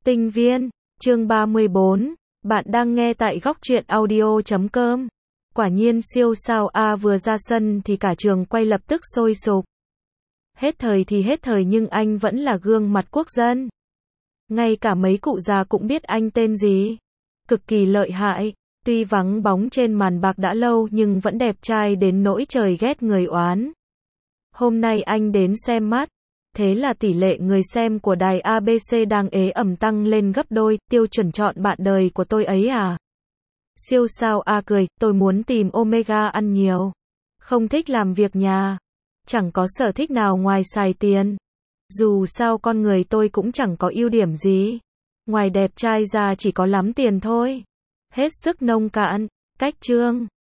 Tinh viên, chương 34, bạn đang nghe tại góc truyện audio.com. Quả nhiên siêu sao A vừa ra sân thì cả trường quay lập tức sôi sục. Hết thời thì hết thời nhưng anh vẫn là gương mặt quốc dân. Ngay cả mấy cụ già cũng biết anh tên gì. Cực kỳ lợi hại, tuy vắng bóng trên màn bạc đã lâu nhưng vẫn đẹp trai đến nỗi trời ghét người oán. Hôm nay anh đến xem mắt. Thế là tỷ lệ người xem của đài ABC đang ế ẩm tăng lên gấp đôi, tiêu chuẩn chọn bạn đời của tôi ấy à? Siêu sao A cười, tôi muốn tìm Omega ăn nhiều. Không thích làm việc nhà. Chẳng có sở thích nào ngoài xài tiền. Dù sao con người tôi cũng chẳng có ưu điểm gì. Ngoài đẹp trai ra chỉ có lắm tiền thôi. Hết sức nông cạn, cách chương.